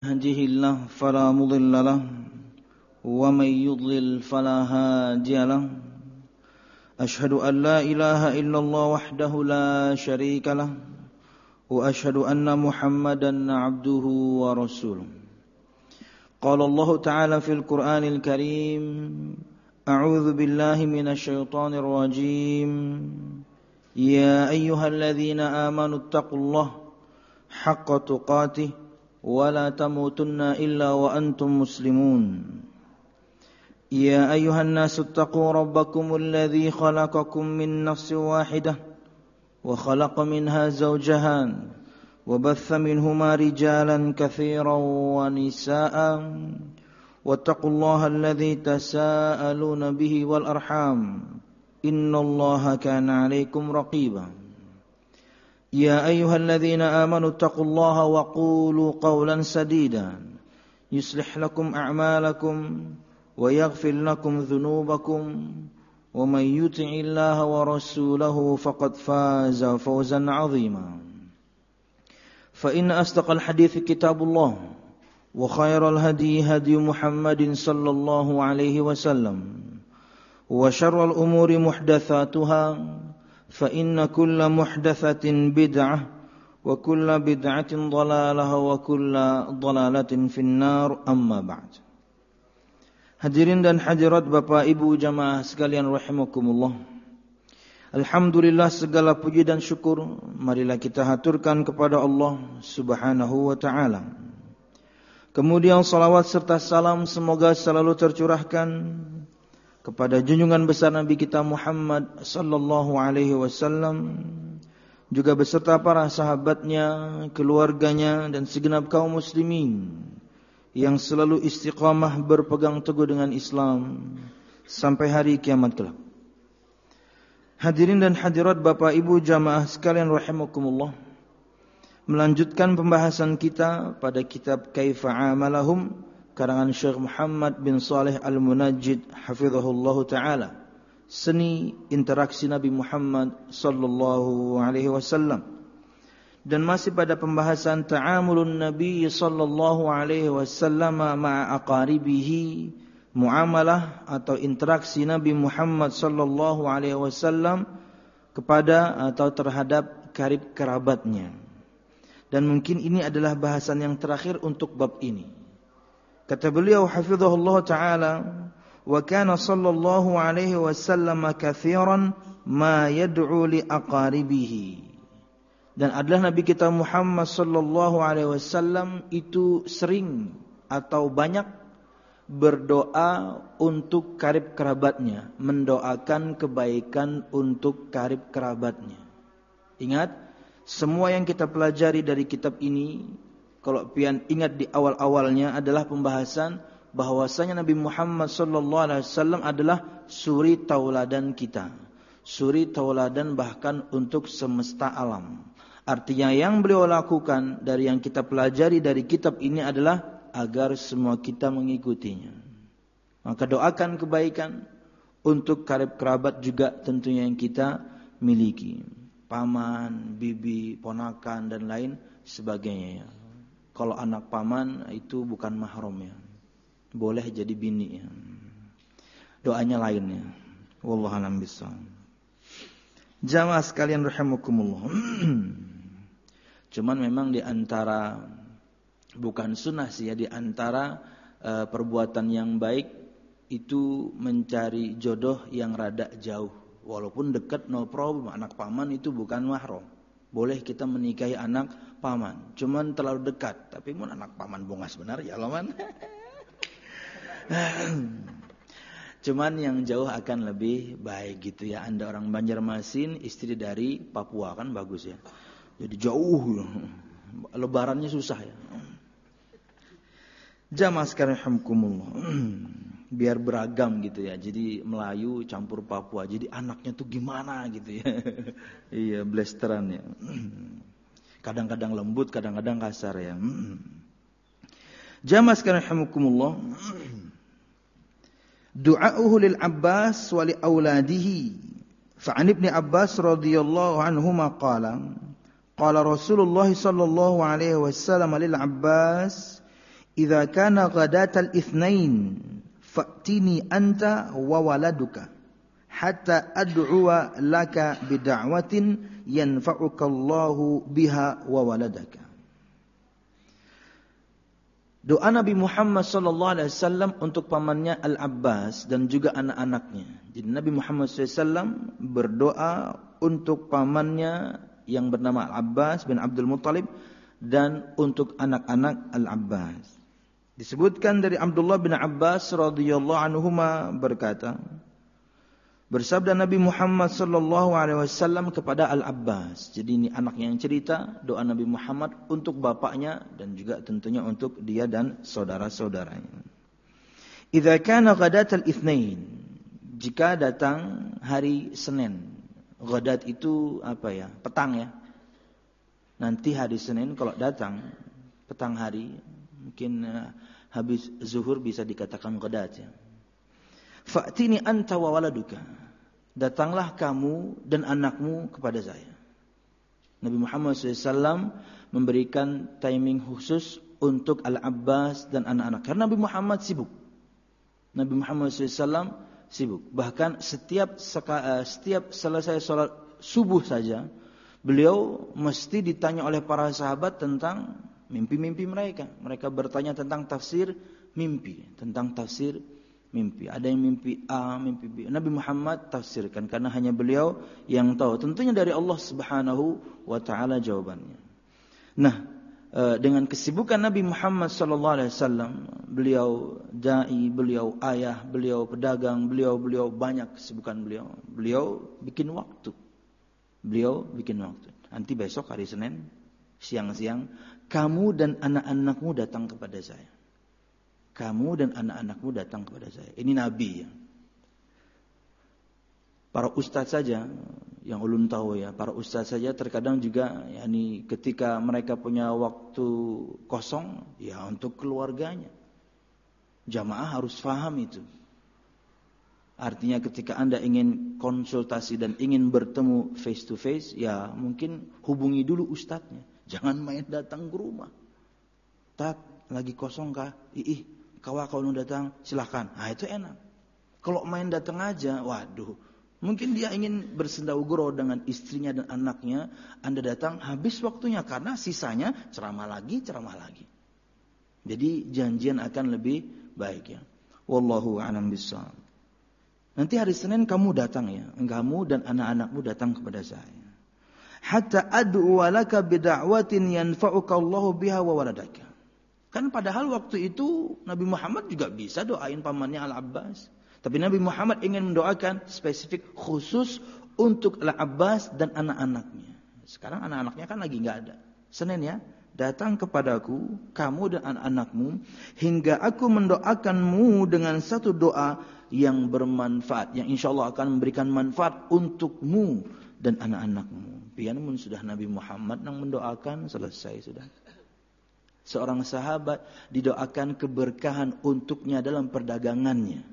يهده الله فلا مضل له ومن يضلل فلا هادي له أشهد أن لا إله إلا الله وحده لا شريك له وأشهد أن محمدا عبده ورسوله قال الله تعالى في القرآن الكريم أعوذ بالله من الشيطان الرجيم يا أيها الذين آمنوا اتقوا الله حق تقاته ولا تموتن إلا وأنتم مسلمون يا أيها الناس اتقوا ربكم الذي خلقكم من نفس واحدة وخلق منها زوجها وبث منهما رجالا كثيرا ونساء واتقوا الله الذي تساءلون به والأرحام إن الله كان عليكم رقيبا يا أيها الذين آمنوا اتقوا الله وقولوا قولا سديدا يصلح لكم أعمالكم ويغفر لكم ذنوبكم ومن يطع الله ورسوله فقد فاز فوزا عظيما فإن أصدق الحديث كتاب الله وخير الهدي هدي محمد صلى الله عليه وسلم وشر الأمور محدثاتها فإن كل محدثة بدعة وكل بدعة ضلالة وكل ضلالة في النار أما بعد. Hadirin dan hadirat Bapak Ibu jamaah sekalian rahimakumullah. Alhamdulillah segala puji dan syukur marilah kita haturkan kepada Allah Subhanahu wa taala. Kemudian salawat serta salam semoga selalu tercurahkan kepada junjungan besar Nabi kita Muhammad sallallahu alaihi wasallam juga beserta para sahabatnya, keluarganya dan segenap kaum muslimin yang selalu istiqamah berpegang teguh dengan Islam sampai hari kiamat kelak. Hadirin dan hadirat Bapak Ibu jamaah sekalian rahimakumullah. Melanjutkan pembahasan kita pada kitab Kaifa Amalahum karangan Syekh Muhammad bin Saleh Al-Munajjid hafizahullahu taala, seni interaksi Nabi Muhammad sallallahu alaihi wasallam, dan masih pada pembahasan ta'amulun Nabi sallallahu alaihi wasallam ma'a aqaribihi, muamalah atau interaksi Nabi Muhammad sallallahu alaihi wasallam kepada atau terhadap karib kerabatnya. Dan mungkin ini adalah bahasan yang terakhir untuk bab ini. Kata beliau hafizahullah ta'ala, wa kana sallallahu alaihi wasallam kathiran ma yad'u li aqaribihi. Dan adalah Nabi kita Muhammad sallallahu alaihi wasallam itu sering atau banyak berdoa untuk karib kerabatnya, mendoakan kebaikan untuk karib kerabatnya. Ingat, semua yang kita pelajari dari kitab ini, kalau pian ingat di awal-awalnya adalah pembahasan bahwasanya Nabi Muhammad sallallahu alaihi wasallam adalah suri tauladan kita. Suri tauladan bahkan untuk semesta alam. Artinya yang beliau lakukan dari yang kita pelajari dari kitab ini adalah agar semua kita mengikutinya. Maka doakan kebaikan untuk karib kerabat juga tentunya yang kita miliki. Paman, bibi, ponakan dan lain sebagainya. Kalau anak paman itu bukan mahram ya. Boleh jadi bini ya. Doanya lainnya. Wallahu a'lam bishawab. Jamaah sekalian rahimakumullah. Cuman memang di antara bukan sunnah sih ya, di antara perbuatan yang baik itu mencari jodoh yang rada jauh. Walaupun dekat no problem, anak paman itu bukan mahram. Boleh kita menikahi anak paman, cuman terlalu dekat. Tapi mun anak paman bunga sebenarnya loh man. Cuman yang jauh akan lebih baik gitu ya. Anda orang Banjarmasin, istri dari Papua kan bagus ya. Jadi jauh, lebarannya susah ya. Jamaah sekalian rahimakumullah. Biar beragam gitu ya. Jadi Melayu campur Papua. Jadi anaknya tuh gimana gitu ya. Iya, blasteran ya. Kadang-kadang lembut, kadang-kadang kasar ya. Jamaah sekalian rahimakumullah. Du'a'uhu lil Abbas wa li auladihi. Fa'an Ibn Abbas radhiyallahu anhuma qala Qala Rasulullah sallallahu alaihi wasallam lil Abbas idza kana ghadatal itsnain fa'tini anta wa waladuka hatta ad'uwa laka bid'awatin yanfa'uka Allahu biha wa waladaka. Doa Nabi Muhammad sallallahu alaihi wasallam untuk pamannya Al-Abbas dan juga anak-anaknya. Jadi Nabi Muhammad SAW berdoa untuk pamannya yang bernama Al-Abbas bin Abdul Muttalib dan untuk anak-anak Al-Abbas. Disebutkan dari Abdullah bin Abbas radhiyallahu anhuma berkata, bersabda Nabi Muhammad sallallahu alaihi wasallam kepada Al-Abbas. Jadi ini anaknya yang cerita doa Nabi Muhammad untuk bapaknya dan juga tentunya untuk dia dan saudara-saudaranya. Idza kana ghadatal itsnain, jika datang hari Senin. Ghadat itu apa ya? Petang ya. Nanti hari Senin kalau datang petang hari, mungkin habis zuhur bisa dikatakan ghadat ya. Fa'tini anta wa waladuka. Datanglah kamu dan anakmu kepada saya. Nabi Muhammad SAW memberikan timing khusus untuk Al-Abbas dan anak-anak. Karena Nabi Muhammad sibuk. Nabi Muhammad SAW sibuk. Bahkan setiap selesai sholat subuh saja, beliau mesti ditanya oleh para sahabat tentang mimpi-mimpi mereka. Mereka bertanya tentang tafsir mimpi. Tentang tafsir mimpi. Ada yang mimpi A, mimpi B. Nabi Muhammad tafsirkan karena hanya beliau yang tahu. Tentunya dari Allah Subhanahu wa taala jawabannya. Nah, dengan kesibukan Nabi Muhammad sallallahu alaihi wasallam, beliau dai, beliau ayah, beliau pedagang, beliau banyak kesibukan beliau. Beliau bikin waktu. Nanti besok hari Senin siang-siang kamu dan anak-anakmu datang kepada saya. Kamu dan anak-anakmu datang kepada saya. Ini Nabi ya. Para ustadz saja yang ulun tahu ya, para ustadz saja terkadang juga yakni ketika mereka punya waktu kosong ya untuk keluarganya. Jamaah harus faham itu. Artinya ketika Anda ingin konsultasi dan ingin bertemu face to face, ya mungkin hubungi dulu ustadznya. Jangan main datang ke rumah. Tat, lagi kosong kah? Kalau datang silahkan. Nah itu enak. Kalau main datang aja, waduh. Mungkin dia ingin bersendau-gurau dengan istrinya dan anaknya. Anda datang habis waktunya karena sisanya ceramah lagi. Jadi janjian akan lebih baik ya. Wallahu a'lam bishawab. Nanti hari Senin kamu datang ya. Kamu dan anak-anakmu datang kepada saya. Hatta ad'u laka bid'awatin yanfa'uka Allahu biha wa waladaka. Kan padahal waktu itu Nabi Muhammad juga bisa doain pamannya Al-Abbas. Tapi Nabi Muhammad ingin mendoakan spesifik khusus untuk Al-Abbas dan anak-anaknya. Sekarang anak-anaknya kan lagi enggak ada. Senin ya, datang kepadaku, kamu dan anak-anakmu, hingga aku mendoakanmu dengan satu doa yang bermanfaat. Yang insya Allah akan memberikan manfaat untukmu dan anak-anakmu. Pianun sudah Nabi Muhammad yang mendoakan, selesai sudah. Seorang sahabat didoakan keberkahan untuknya dalam perdagangannya.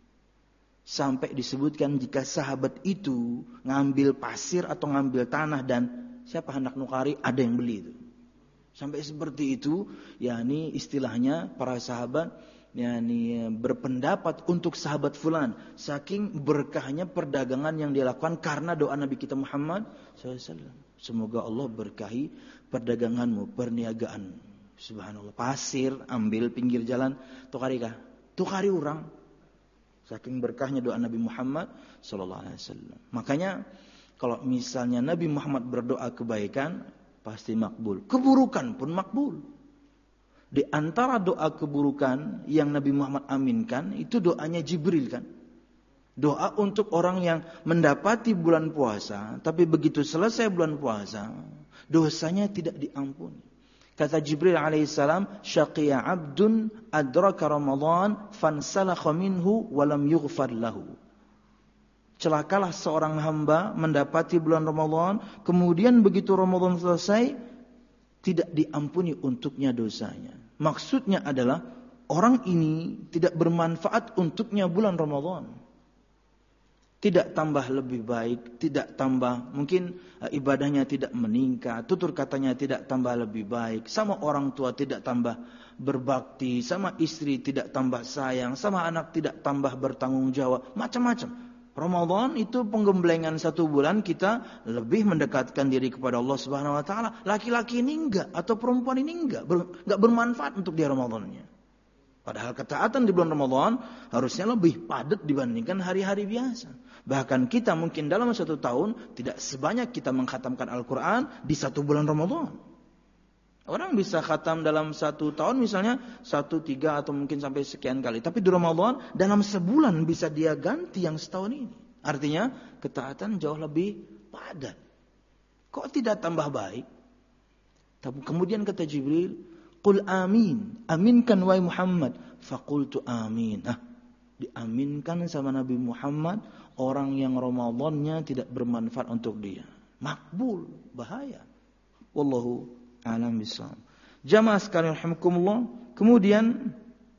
Sampai disebutkan jika sahabat itu ngambil pasir atau ngambil tanah dan siapa hendak nukari, ada yang beli itu. Sampai seperti itu, yakni istilahnya para sahabat yakni berpendapat untuk sahabat fulan. Saking berkahnya perdagangan yang dilakukan karena doa Nabi kita Muhammad SAW. Semoga Allah berkahi perdaganganmu, perniagaanmu. Subhanallah, pasir ambil pinggir jalan, tukari orang. Saking berkahnya doa Nabi Muhammad sallallahu alaihi wasallam. Makanya kalau misalnya Nabi Muhammad berdoa kebaikan pasti makbul. Keburukan pun makbul. Di antara doa keburukan yang Nabi Muhammad aminkan itu doanya Jibril kan. Doa untuk orang yang mendapati bulan puasa, tapi begitu selesai bulan puasa, dosanya tidak diampuni. Kata Jibril alaihissalam, syaqiya abdun adraka Ramadan fansalakha minhu walam yughfar lahu. Celakalah seorang hamba mendapati bulan Ramadan, kemudian begitu Ramadan selesai, tidak diampuni untuknya dosanya. Maksudnya adalah orang ini tidak bermanfaat untuknya bulan Ramadan. tidak tambah lebih baik, tidak tambah, mungkin ibadahnya tidak meningkat, tutur katanya tidak tambah lebih baik, sama orang tua tidak tambah berbakti, sama istri tidak tambah sayang, sama anak tidak tambah bertanggung jawab, macam-macam. Ramadan itu penggemblengan 1 bulan kita lebih mendekatkan diri kepada Allah Subhanahu wa taala. Laki-laki ini enggak, atau perempuan ini enggak bermanfaat untuk dia Ramadannya. Padahal ketaatan di bulan Ramadan harusnya lebih padat dibandingkan hari-hari biasa. Bahkan kita mungkin dalam 1 tahun tidak sebanyak kita mengkhatamkan Al-Quran di 1 bulan Ramadan. Orang bisa khatam dalam 1 tahun misalnya 1, 3 atau mungkin sampai sekian kali. Tapi di Ramadan dalam sebulan bisa dia ganti yang setahun ini. Artinya ketaatan jauh lebih padat. Kok tidak tambah baik? Kemudian kata Jibril, Qul amin, aminkan wahai Muhammad. Faqultu amin. Diaminkan sama Nabi Muhammad orang yang Ramadannya tidak bermanfaat untuk dia. Makbul, bahaya. Wallahu a'lam bishawab. Jamaah sekalian rahimakumullah. Kemudian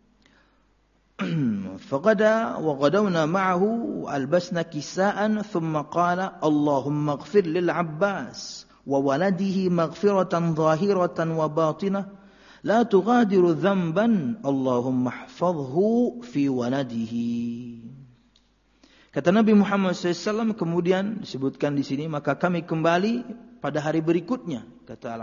faqada wa qadawna ma'ahu albasna kisaan thumma qala Allahumma ighfir lil Abbas wa waladihi maghfiratan zahiratan wa batinah. La tughadiru dhanban Allahumma ihfazhu fi waladihi. Kata Nabi Muhammad SAW, kemudian disebutkan di sini, maka kami kembali pada hari berikutnya. Kata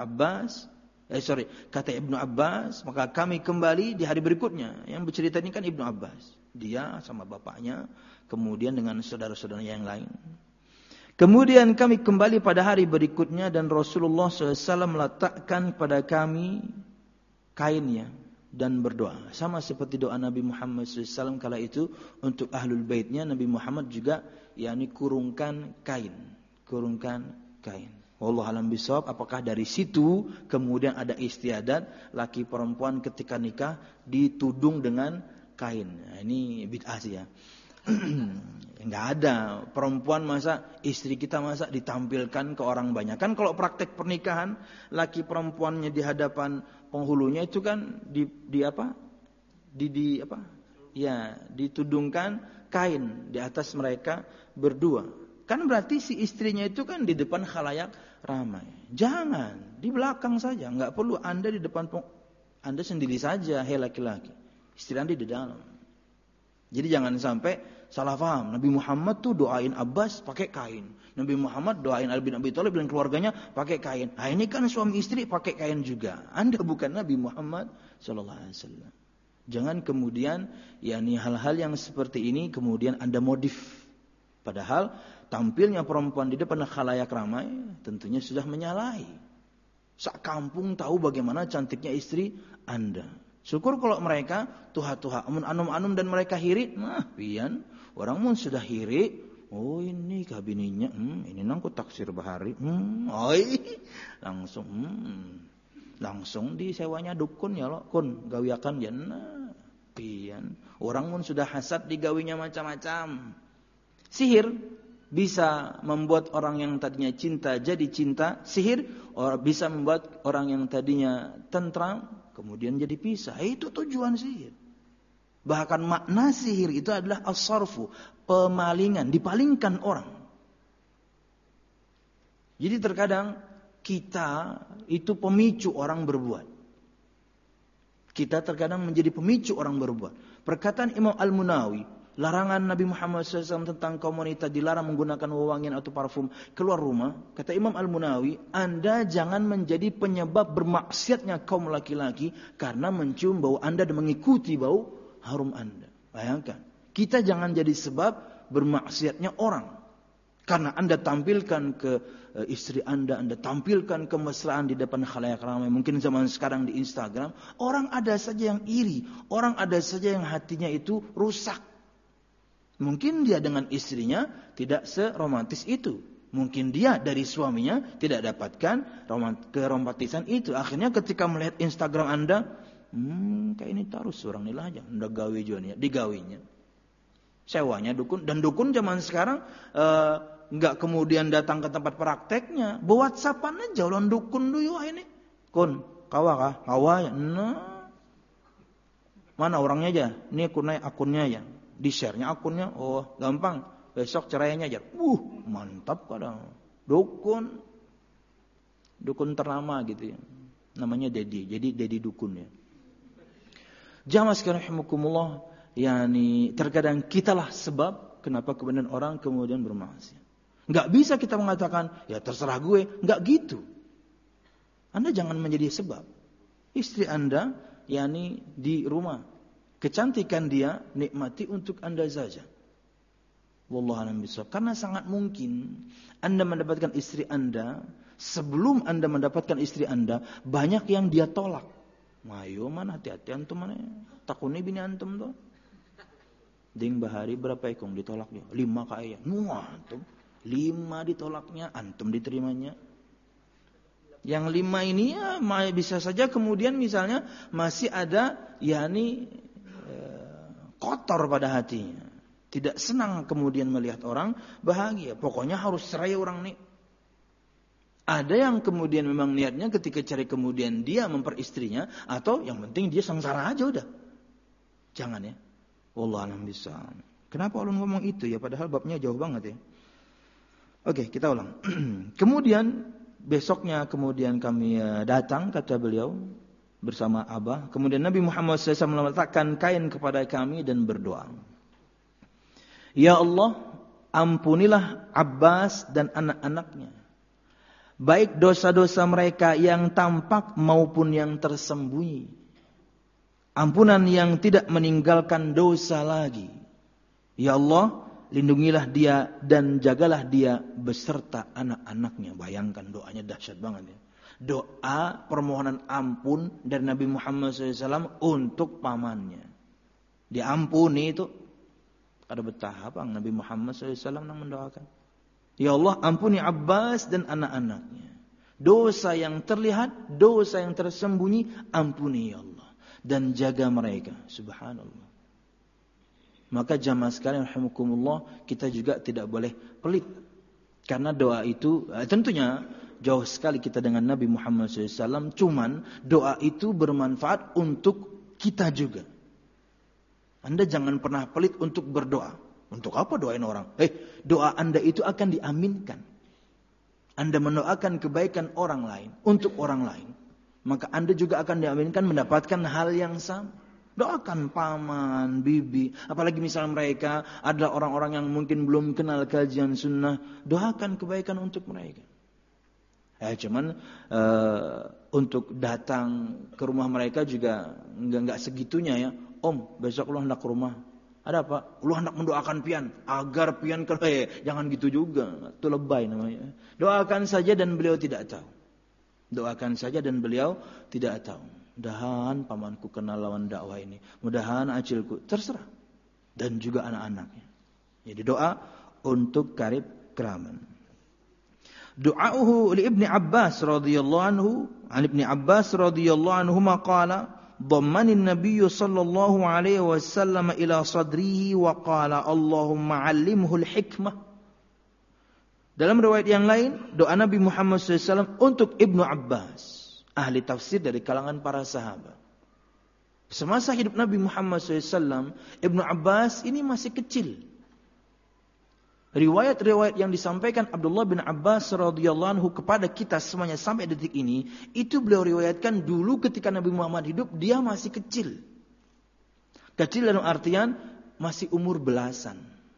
Ibnu Abbas, maka kami kembali di hari berikutnya. Yang bercerita ini kan Ibnu Abbas. Dia sama bapaknya, kemudian dengan saudara-saudara yang lain. Kemudian kami kembali pada hari berikutnya dan Rasulullah SAW meletakkan pada kami kainnya dan berdoa. Sama seperti doa Nabi Muhammad SAW kala itu untuk ahlul baitnya, Nabi Muhammad juga kurungkan kain. Wallahu a'lam bishawab. Apakah dari situ kemudian ada istiadat laki perempuan ketika nikah ditudung dengan kain? Nah, ini bid'ah sih ya. Enggak ada. Perempuan masa istri kita masa ditampilkan ke orang banyak. Kan kalau praktek pernikahan laki perempuannya di hadapan penghulunya itu kan ditudungkan kain di atas mereka berdua. Kan berarti si istrinya itu kan di depan khalayak ramai. Jangan, di belakang saja, enggak perlu Anda di depan Anda sendiri saja, hai laki-laki. Istri Anda di dalam. Jadi jangan sampai salah paham. Nabi Muhammad tuh doain Abbas pakai kain. Nabi Muhammad doain Ali bin Abi Thalib dan keluarganya pakai kain. Nah, ini kan suami istri pakai kain juga. Anda bukan Nabi Muhammad sallallahu alaihi wasallam. Jangan kemudian hal-hal yang seperti ini kemudian Anda modif. Padahal tampilnya perempuan di depan khalayak ramai tentunya sudah menyalahi. Sak kampung tahu bagaimana cantiknya istri Anda. Syukur kalau mereka tuha-tuha, anum-anum dan mereka hirit, pian. Orang pun sudah hirit, oh ini kabininya, ini nangku taksir bahari, langsung disewanya dukun ya lo, kun gawiakan ya, pian. Orang pun sudah hasad digawinya macam-macam. Sihir bisa membuat orang yang tadinya cinta jadi cinta, sihir bisa membuat orang yang tadinya tentram kemudian jadi pisah. Itu tujuan sihir. Bahkan makna sihir itu adalah as-sarfu, pemalingan, dipalingkan orang. Jadi terkadang kita itu pemicu orang berbuat. Kita terkadang menjadi pemicu orang berbuat. Perkataan Imam Al-Munawi, larangan Nabi Muhammad SAW tentang kaum wanita dilarang menggunakan wewangian atau parfum keluar rumah. Kata Imam Al-Munawi, Anda jangan menjadi penyebab bermaksiatnya kaum laki-laki karena mencium bau Anda dan mengikuti bau harum Anda. Bayangkan, kita jangan jadi sebab bermaksiatnya orang. Karena Anda tampilkan ke istri Anda tampilkan kemesraan di depan khalayak ramai. Mungkin zaman sekarang di Instagram, orang ada saja yang iri, orang ada saja yang hatinya itu rusak. Mungkin dia dengan istrinya tidak seromantis itu. Mungkin dia dari suaminya tidak dapatkan keromantisan itu. Akhirnya ketika melihat Instagram Anda, kayak ini terus orang ini lah aja. Anda gawe juga digawinya. Sewanya dukun. Dan dukun zaman sekarang enggak kemudian datang ke tempat prakteknya. Buat WhatsApp-an aja ulun dukun dulu ini. Kun, kawa kah? Kawa ya. Nah. Mana orangnya aja? Ini akunnya ya. Di-share-nya akunnya, oh gampang. besok cerainya aja. Mantap kadang. Dukun ternama gitu ya. Namanya Dedi. Jadi Dedi dukun ya. Jamaah sekalian rahimakumullah, yakni terkadang kitalah sebab kenapa kemudian orang kemudian bermaksiat. Enggak bisa kita mengatakan ya terserah gue, enggak gitu. Anda jangan menjadi sebab. Istri Anda yakni di rumah, kecantikan dia nikmati untuk Anda saja. Wallahu a'lam bishawab. Karena sangat mungkin Anda mendapatkan istri Anda, sebelum Anda mendapatkan istri Anda, banyak yang dia tolak. Ayo mana hati-hati antum mana? Takuni bini antum tuh. Ding bahari berapa ekong ditolaknya? 5 kaya. Nuh antum. 5 ditolaknya, antum diterimanya. Yang 5 ini ya bisa saja kemudian misalnya masih ada yakni kotor pada hatinya. Tidak senang kemudian melihat orang bahagia. Pokoknya harus cerai orang nih. Ada yang kemudian memang niatnya ketika cari kemudian dia memperistrinya, atau yang penting dia sengsara aja udah. Jangan ya. Wallahu a'lam bishawab. Kenapa ulun ngomong itu ya, padahal babnya jauh banget ya. Oke, kita ulang. Kemudian besoknya kemudian kami datang, kata beliau, bersama Abah. Kemudian Nabi Muhammad SAW meletakkan kain kepada kami dan berdoa. Ya Allah, ampunilah Abbas dan anak-anaknya. Baik dosa-dosa mereka yang tampak maupun yang tersembunyi. Ampunan yang tidak meninggalkan dosa lagi. Ya Allah, lindungilah dia dan jagalah dia beserta anak-anaknya. Bayangkan doanya dahsyat banget ya. Doa permohonan ampun dari Nabi Muhammad SAW untuk pamannya. Diampuni itu. Ada betapa Nabi Muhammad SAW yang mendoakan. Ya Allah, ampuni Abbas dan anak-anaknya. Dosa yang terlihat, dosa yang tersembunyi, ampuni ya Allah. Dan jaga mereka. Subhanallah. Maka jamaah sekalian rahimakumullah, kita juga tidak boleh pelit. Karena doa itu, tentunya jauh sekali kita dengan Nabi Muhammad SAW. Cuman doa itu bermanfaat untuk kita juga. Anda jangan pernah pelit untuk berdoa. Untuk apa doain orang? Doa Anda itu akan diaminkan. Anda mendoakan kebaikan orang lain untuk orang lain, maka Anda juga akan diaminkan mendapatkan hal yang sama. Doakan paman, bibi, apalagi misal mereka adalah orang-orang yang mungkin belum kenal kajian sunnah, doakan kebaikan untuk mereka. Cuman untuk datang ke rumah mereka juga enggak segitunya ya. Om, besok lu hendak ke rumah. Ada apa? Lu hendak mendoakan pian agar pian jangan gitu juga. Itu lebay namanya. Doakan saja dan beliau tidak tahu. Doakan saja dan beliau tidak tahu. Mudahan pamanku kenal lawan dakwah ini. Mudahan acilku, terserah. Dan juga anak-anaknya. Jadi doa untuk karib kerabat. Du'auhu li Ibni Abbas radhiyallahu anhu, an Ibni Abbas radhiyallahu anhu maqala ضمن النبي صلى الله عليه وسلم إلى صدره وقال اللهم علمه الحكمة. Dalam riwayat yang lain, doa Nabi Muhammad SAW untuk Ibnu Abbas, ahli tafsir dari kalangan para sahabat. Semasa hidup Nabi Muhammad SAW, Ibnu Abbas ini masih kecil. Riwayat-riwayat yang disampaikan Abdullah bin Abbas radhiyallahu anhu kepada kita semuanya sampai detik ini, itu beliau riwayatkan dulu ketika Nabi Muhammad hidup, dia masih kecil. Kecil dalam artian masih umur belasan.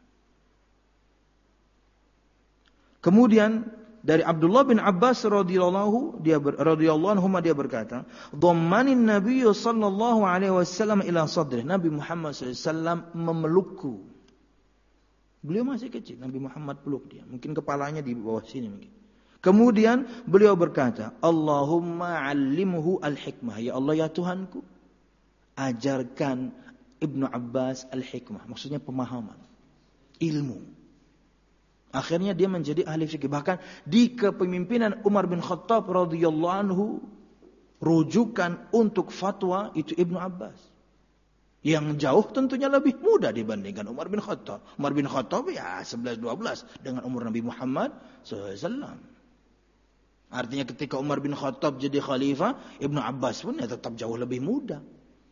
Kemudian dari Abdullah bin Abbas radhiyallahu anhu dia berkata, "Dhammanin Nabi sallallahu alaihi wasallam ila sadri." Nabi Muhammad SAW memelukku. Beliau masih kecil, Nabi Muhammad peluk dia. Mungkin kepalanya di bawah sini mungkin. Kemudian beliau berkata, Allahumma allimhu al-hikmah. Ya Allah ya Tuhanku, ajarkan Ibnu Abbas al-hikmah. Maksudnya pemahaman, ilmu. Akhirnya dia menjadi ahli fikih. Bahkan di kepemimpinan Umar bin Khattab radhiyallahu anhu, rujukan untuk fatwa itu Ibnu Abbas. Yang jauh tentunya lebih muda dibandingkan Umar bin Khattab. Umar bin Khattab ya 11-12 dengan umur Nabi Muhammad SAW. Artinya ketika Umar bin Khattab jadi khalifah, Ibnu Abbas pun ya tetap jauh lebih muda.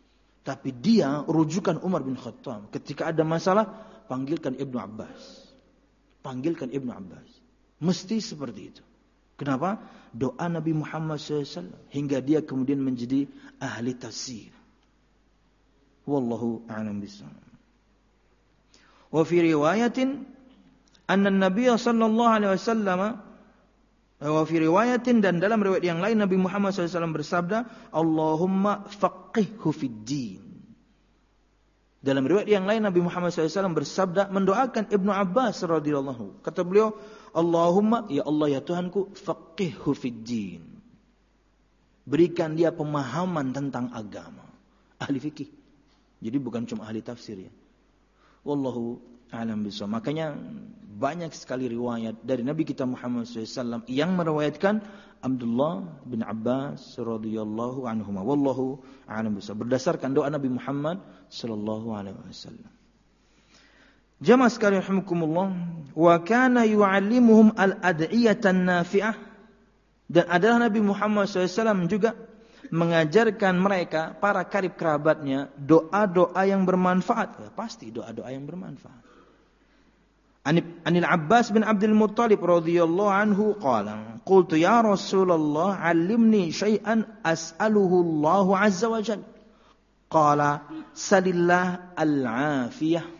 Tapi dia rujukan Umar bin Khattab. Ketika ada masalah, panggilkan Ibnu Abbas. panggilkan Ibnu Abbas. Mesti seperti itu. Kenapa? Doa Nabi Muhammad SAW hingga dia kemudian menjadi ahli tafsir. Wallahu a'lam bishawab. Wa fi riwayatin anna an-nabiy sallallahu alaihi wasallam wa fi riwayatin, dan dalam riwayat yang lain Nabi Muhammad SAW bersabda, Allahumma faqihhu fid din. Dalam riwayat yang lain Nabi Muhammad SAW bersabda mendoakan Ibnu Abbas radhiyallahu. Kata beliau, Allahumma, ya Allah ya Tuhanku, faqihhu fid din. Berikan dia pemahaman tentang agama. Ahli fikih. Jadi bukan cuma ahli tafsir ya. Wallahu a'lam bishawab. Makanya banyak sekali riwayat dari Nabi kita Muhammad SAW yang meriwayatkan Abdullah bin Abbas radhiyallahu anhuma. Wallahu a'lam bishawab. Berdasarkan doa Nabi Muhammad sallallahu alaihi wasallam. Jamaah sekalian rahimakumullah, wa kana yu'allimuhum al-ad'iyatan nafi'ah, dan adalah Nabi Muhammad SAW juga mengajarkan mereka, para karib kerabatnya, doa-doa yang bermanfaat. Ya, pasti doa-doa yang bermanfaat. Anil Abbas bin Abdul Muttalib radhiyallahu anhu qala, qultu ya Rasulullah 'allimni syai'an as'aluhu Allah 'azza wa jalla. Qala salillah al-'afiyah.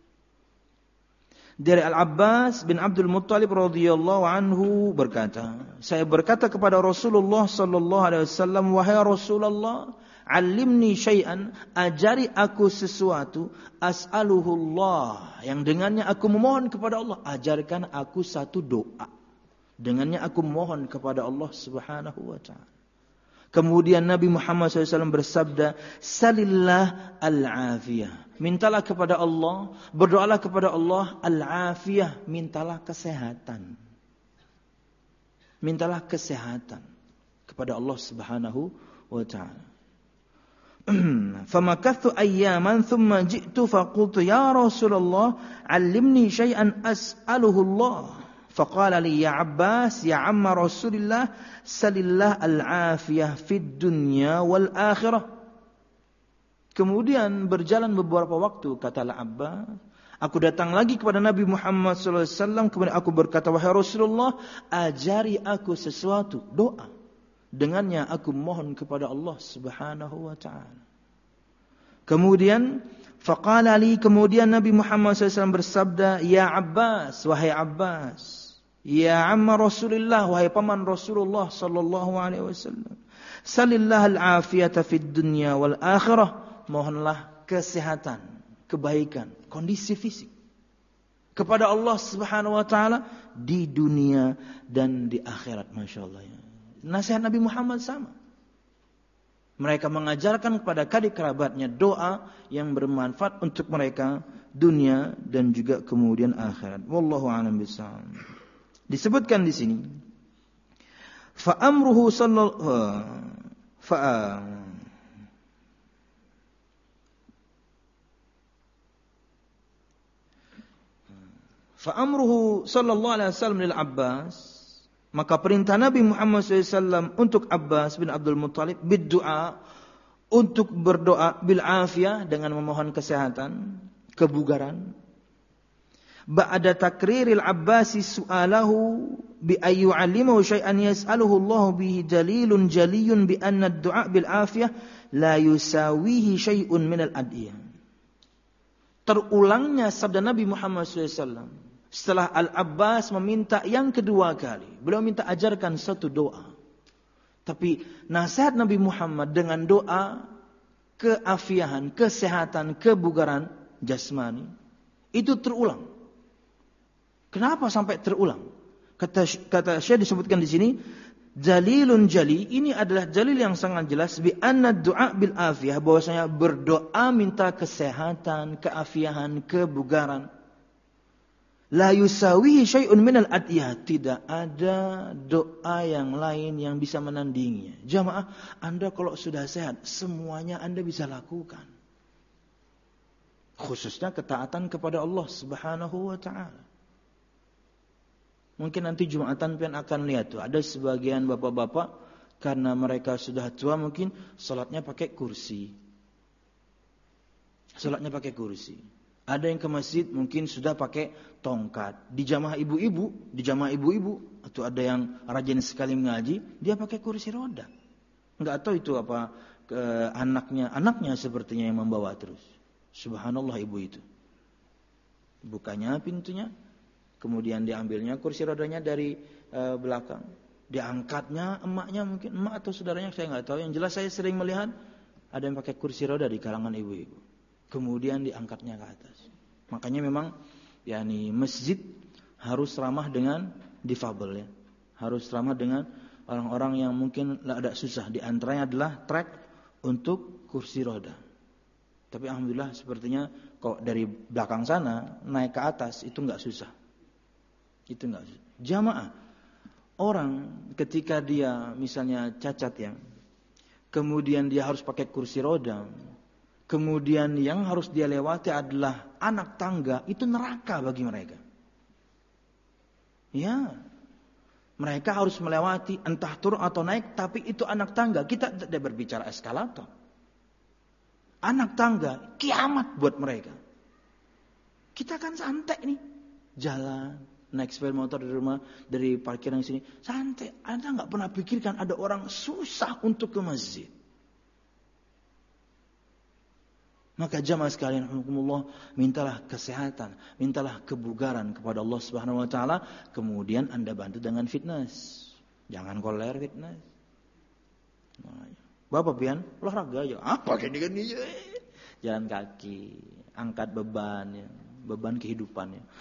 Dari Al-Abbas bin Abdul Muttalib radhiyallahu anhu berkata, saya berkata kepada Rasulullah sallallahu alaihi wasallam, wahai Rasulullah, 'allimni syai'an, ajari aku sesuatu, as'aluhullah, yang dengannya aku memohon kepada Allah. Ajarkan aku satu doa, dengannya aku memohon kepada Allah Subhanahu wa taala. Kemudian Nabi Muhammad SAW bersabda, salillah al-afiyah. Mintalah kepada Allah, berdoalah kepada Allah al-afiyah, mintalah kesehatan. Mintalah kesehatan kepada Allah Subhanahu wa taala. Famakathu ayyaman thumma ji'tu faqultu ya Rasulullah 'allimni syai'an as'aluhu Allah. Faqala li ya Abbas ya amma Rasulillah salillah al-afiyah fid dunya wal akhirah. Kemudian berjalan beberapa waktu, kata Abbas, aku datang lagi kepada Nabi Muhammad SAW, kemudian aku berkata, wahai Rasulullah, ajari aku sesuatu, doa, dengannya aku mohon kepada Allah Subhanahu wa taala. Kemudian faqala li, kemudian Nabi Muhammad SAW bersabda, ya Abbas, wahai Abbas, ya amma Rasulullah, wahai paman Rasulullah sallallahu alaihi wasallam, salillah al-afiyata fid dunya wal akhirah, mohonlah kesehatan, kebaikan, kondisi fisik kepada Allah Subhanahu wa taala di dunia dan di akhirat. Masyaallah ya. Nasihat Nabi Muhammad sama. Mereka mengajarkan kepada karib kerabatnya doa yang bermanfaat untuk mereka dunia dan juga kemudian akhirat. Wallahu a'lam bishawab. Disebutkan di sini, fa amruhu sallallahu alaihi wasallam lil Abbas, maka perintah Nabi Muhammad SAW untuk Abbas bin Abdul Muttalib biddu'a, untuk berdoa bil afiyah, dengan memohon kesehatan, kebugaran. Ba'da takriril Abbasi su'alahu bi ayyu'allimahu syai'an yas'aluhu Allah bihi dalilun jaliyun bi anna ad-du'a bil afiyah la yusawihi syai'un minal adiyah. Terulangnya sabda Nabi Muhammad SAW setelah Al-Abbas meminta yang kedua kali. Beliau minta ajarkan satu doa. Tapi nasihat Nabi Muhammad dengan doa keafiahan, kesehatan, kebugaran jasmani itu terulang. Kenapa sampai terulang? Kata Syekh disebutkan di sini, jalilun jali, ini adalah jalil yang sangat jelas, bi anna du'a bil afiyah, bahwasanya berdoa minta kesehatan, keafiahan, kebugaran, la yusawihi syai'un minal adiyah, tidak ada doa yang lain yang bisa menandinginya. Jamaah, Anda kalau sudah sehat, semuanya Anda bisa lakukan. Khususnya ketaatan kepada Allah Subhanahu wa taala. Mungkin nanti Jumatan pian akan lihat tuh, ada sebagian bapak-bapak karena mereka sudah tua mungkin salatnya pakai kursi. Salatnya pakai kursi. Ada yang ke masjid mungkin sudah pakai tongkat. Di jamaah ibu-ibu, atau ada yang rajin sekali mengaji, dia pakai kursi roda. Enggak tahu itu apa anaknya sepertinya yang membawa terus. Subhanallah, ibu itu. Bukanya pintunya, kemudian diambilnya kursi rodanya dari belakang. Diangkatnya emaknya, mungkin emak atau saudaranya, saya enggak tahu. Yang jelas saya sering melihat ada yang pakai kursi roda di kalangan ibu-ibu. Kemudian diangkatnya ke atas. Makanya memang masjid harus ramah dengan difabel ya. Harus ramah dengan orang-orang yang mungkin agak susah. Di antaranya adalah trek untuk kursi roda. Tapi alhamdulillah sepertinya kok dari belakang sana naik ke atas itu enggak susah. Itu enggak susah. Jamaah. Orang ketika dia misalnya cacat ya, kemudian dia harus pakai kursi roda, kemudian yang harus dia lewati adalah anak tangga, itu neraka bagi mereka. Ya, mereka harus melewati entah turun atau naik, tapi itu anak tangga. Kita tidak berbicara eskalator. Anak tangga, kiamat buat mereka. Kita kan santai nih, jalan, naik sepeda motor dari rumah, dari parkiran sini, santai. Anda nggak pernah pikirkan ada orang susah untuk ke masjid. Maka jamaah sekalian, alhamdulillah, mintalah kesehatan, mintalah kebugaran kepada Allah Subhanahu wa taala, kemudian Anda bantu dengan fitness. Jangan koler fitness. Bapak pian olahraga ya. Apa gini-gini ya. Jalan kaki, angkat beban ya, beban kehidupan ya.